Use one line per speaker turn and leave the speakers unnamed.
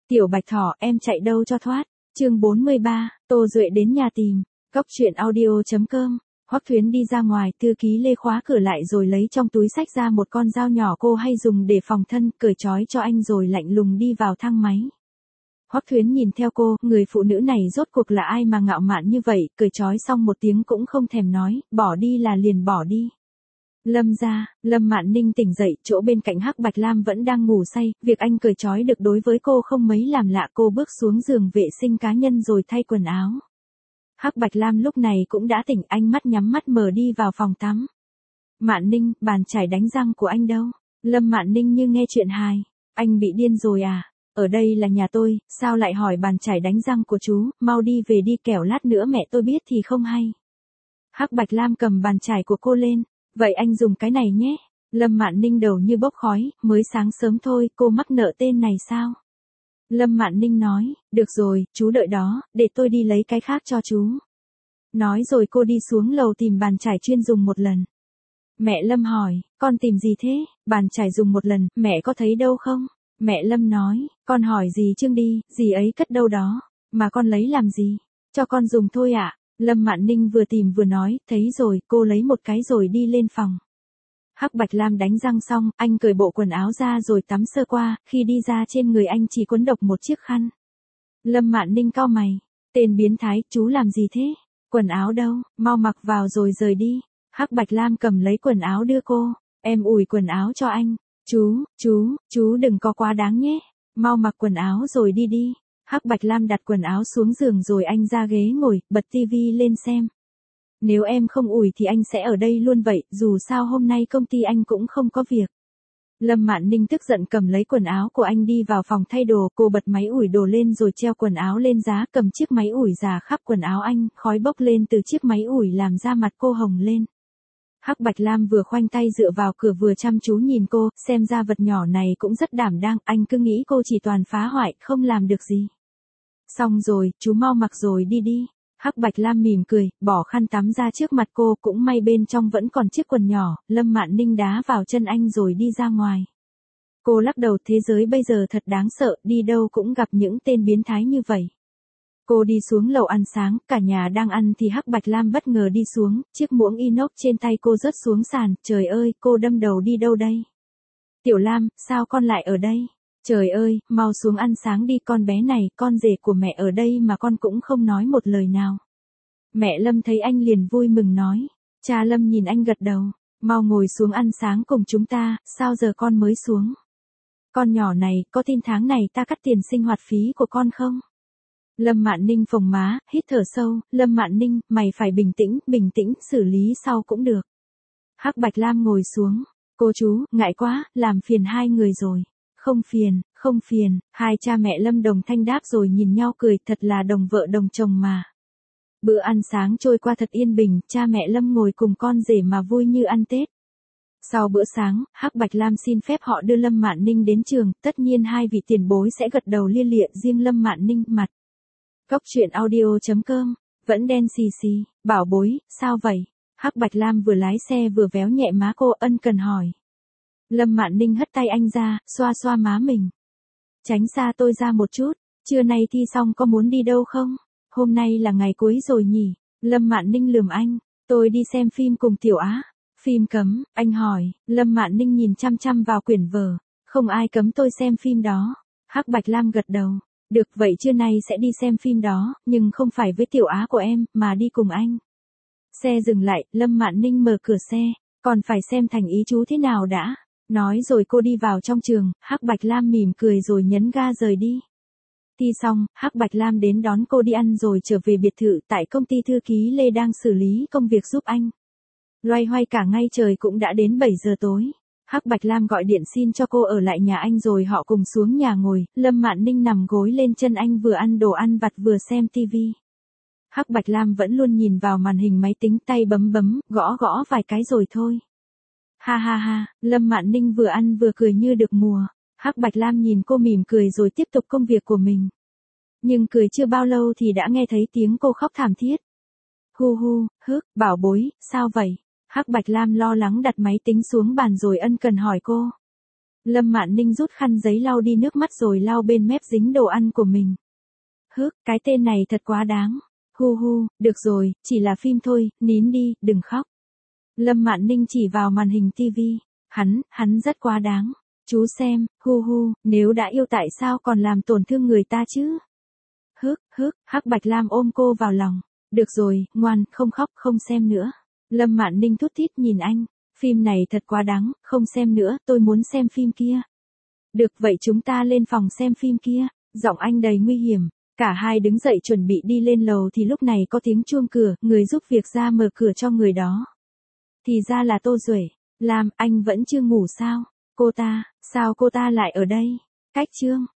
Tiểu Bạch Thỏ, em chạy đâu cho thoát. Chương 43, Tô Duệ đến nhà tìm. Cốc truyện audio.com. Hoắc Thuyến đi ra ngoài, thư ký Lê khóa cửa lại rồi lấy trong túi xách ra một con dao nhỏ cô hay dùng để phòng thân, cởi trói cho anh rồi lạnh lùng đi vào thang máy. Hoắc Thuyến nhìn theo cô, người phụ nữ này rốt cuộc là ai mà ngạo mạn như vậy, cởi trói xong một tiếng cũng không thèm nói, bỏ đi là liền bỏ đi. Lâm gia, Lâm Mạn Ninh tỉnh dậy, chỗ bên cạnh Hắc Bạch Lam vẫn đang ngủ say, việc anh cởi trói được đối với cô không mấy làm lạ, cô bước xuống giường vệ sinh cá nhân rồi thay quần áo. Hắc Bạch Lam lúc này cũng đã tỉnh, anh mắt nhắm mắt mở đi vào phòng tắm. Mạn Ninh, bàn chải đánh răng của anh đâu? Lâm Mạn Ninh như nghe chuyện hài. Anh bị điên rồi à? Ở đây là nhà tôi, sao lại hỏi bàn chải đánh răng của chú, mau đi về đi kẻo lát nữa mẹ tôi biết thì không hay. Hắc Bạch Lam cầm bàn chải của cô lên. Vậy anh dùng cái này nhé. Lâm Mạn Ninh đầu như bốc khói, mới sáng sớm thôi, cô mắc nợ tên này sao? Lâm Mạn Ninh nói, được rồi, chú đợi đó, để tôi đi lấy cái khác cho chú. Nói rồi cô đi xuống lầu tìm bàn chải chuyên dùng một lần. Mẹ Lâm hỏi, con tìm gì thế? Bàn chải dùng một lần, mẹ có thấy đâu không? Mẹ Lâm nói, con hỏi dì Trương đi, dì ấy cất đâu đó, mà con lấy làm gì? Cho con dùng thôi ạ. Lâm Mạn Ninh vừa tìm vừa nói, thấy rồi, cô lấy một cái rồi đi lên phòng. Hắc Bạch Lam đánh răng xong, anh cởi bộ quần áo ra rồi tắm sơ qua, khi đi ra trên người anh chỉ quấn độc một chiếc khăn. Lâm Mạn Ninh cau mày, tên biến thái, chú làm gì thế? Quần áo đâu, mau mặc vào rồi rời đi. Hắc Bạch Lam cầm lấy quần áo đưa cô, em ủi quần áo cho anh. Chú đừng có quá đáng nhé, mau mặc quần áo rồi đi đi. Hắc Bạch Lam đặt quần áo xuống giường rồi anh ra ghế ngồi, bật tivi lên xem. Nếu em không ủi thì anh sẽ ở đây luôn vậy, dù sao hôm nay công ty anh cũng không có việc. Lâm Mạn Ninh tức giận cầm lấy quần áo của anh đi vào phòng thay đồ, cô bật máy ủi đồ lên rồi treo quần áo lên giá, cầm chiếc máy ủi rà khắp quần áo anh, khói bốc lên từ chiếc máy ủi làm da mặt cô hồng lên. Hắc Bạch Lam vừa khoanh tay dựa vào cửa vừa chăm chú nhìn cô, xem ra vật nhỏ này cũng rất đảm đang, anh cứ nghĩ cô chỉ toàn phá hoại, không làm được gì. Xong rồi, chú mau mặc rồi đi đi. Hắc Bạch Lam mỉm cười, bỏ khăn tắm ra trước mặt cô, cũng may bên trong vẫn còn chiếc quần nhỏ, Lâm Mạn Ninh đá vào chân anh rồi đi ra ngoài. Cô lắc đầu, thế giới bây giờ thật đáng sợ, đi đâu cũng gặp những tên biến thái như vậy. Cô đi xuống lầu ăn sáng, cả nhà đang ăn thì Hắc Bạch Lam bất ngờ đi xuống, chiếc muỗng inox trên tay cô rớt xuống sàn, trời ơi, cô đâm đầu đi đâu đây? Tiểu Lam, sao con lại ở đây? Trời ơi, mau xuống ăn sáng đi con bé này, con rể của mẹ ở đây mà con cũng không nói một lời nào. Mẹ Lâm thấy anh liền vui mừng nói. Cha Lâm nhìn anh gật đầu, mau ngồi xuống ăn sáng cùng chúng ta, sao giờ con mới xuống? Con nhỏ này, có tin tháng này ta cắt tiền sinh hoạt phí của con không? Lâm Mạn Ninh phồng má, hít thở sâu, Lâm Mạn Ninh, mày phải bình tĩnh, xử lý sau cũng được. Hắc Bạch Lam ngồi xuống, cô chú, ngại quá, làm phiền hai người rồi. Không phiền, hai cha mẹ Lâm đồng thanh đáp rồi nhìn nhau cười, thật là đồng vợ đồng chồng mà. Bữa ăn sáng trôi qua thật yên bình, cha mẹ Lâm ngồi cùng con rể mà vui như ăn Tết. Sau bữa sáng, Hắc Bạch Lam xin phép họ đưa Lâm Mạn Ninh đến trường, tất nhiên hai vị tiền bối sẽ gật đầu lia lịa, riêng Lâm Mạn Ninh mặt. Cốc truyện audio.com, vẫn đen xì xì, bảo bối, sao vậy? Hắc Bạch Lam vừa lái xe vừa véo nhẹ má cô, ân cần hỏi. Lâm Mạn Ninh hất tay anh ra, xoa xoa má mình. Tránh xa tôi ra một chút, trưa nay thi xong có muốn đi đâu không? Hôm nay là ngày cuối rồi nhỉ? Lâm Mạn Ninh lườm anh, tôi đi xem phim cùng Tiểu Á. Phim cấm, anh hỏi, Lâm Mạn Ninh nhìn chăm chăm vào quyển vở. Không ai cấm tôi xem phim đó. Hắc Bạch Lam gật đầu. Được vậy trưa nay sẽ đi xem phim đó, nhưng không phải với Tiểu Á của em, mà đi cùng anh. Xe dừng lại, Lâm Mạn Ninh mở cửa xe, còn phải xem thành ý chú thế nào đã. Nói rồi cô đi vào trong trường, Hắc Bạch Lam mỉm cười rồi nhấn ga rời đi. Thi xong, Hắc Bạch Lam đến đón cô đi ăn rồi trở về biệt thự, tại công ty thư ký Lê đang xử lý công việc giúp anh. Loay hoay cả ngày trời cũng đã đến 7 giờ tối. Hắc Bạch Lam gọi điện xin cho cô ở lại nhà anh rồi họ cùng xuống nhà ngồi, Lâm Mạn Ninh nằm gối lên chân anh vừa ăn đồ ăn vặt vừa xem tivi. Hắc Bạch Lam vẫn luôn nhìn vào màn hình máy tính, tay bấm, gõ vài cái rồi thôi. Ha ha ha, Lâm Mạn Ninh vừa ăn vừa cười như được mùa. Hắc Bạch Lam nhìn cô mỉm cười rồi tiếp tục công việc của mình. Nhưng cười chưa bao lâu thì đã nghe thấy tiếng cô khóc thảm thiết. Hu, bảo bối, sao vậy? Hắc Bạch Lam lo lắng đặt máy tính xuống bàn rồi ân cần hỏi cô. Lâm Mạn Ninh rút khăn giấy lau đi nước mắt rồi lau bên mép dính đồ ăn của mình. Hức, cái tên này thật quá đáng. Hu hu, được rồi, chỉ là phim thôi, nín đi, đừng khóc. Lâm Mạn Ninh chỉ vào màn hình tivi. Hắn rất quá đáng. Chú xem, hu hu, nếu đã yêu tại sao còn làm tổn thương người ta chứ? Hắc Bạch Lam ôm cô vào lòng. Được rồi, ngoan, không khóc, không xem nữa. Lâm Mạn Ninh thút thít nhìn anh. Phim này thật quá đáng, không xem nữa, tôi muốn xem phim kia. Được vậy chúng ta lên phòng xem phim kia. Giọng anh đầy nguy hiểm. Cả hai đứng dậy chuẩn bị đi lên lầu thì lúc này có tiếng chuông cửa, người giúp việc ra mở cửa cho người đó. Thì ra là Tô Duệ. Lam, anh vẫn chưa ngủ sao? Sao cô ta lại ở đây? Cách Trương.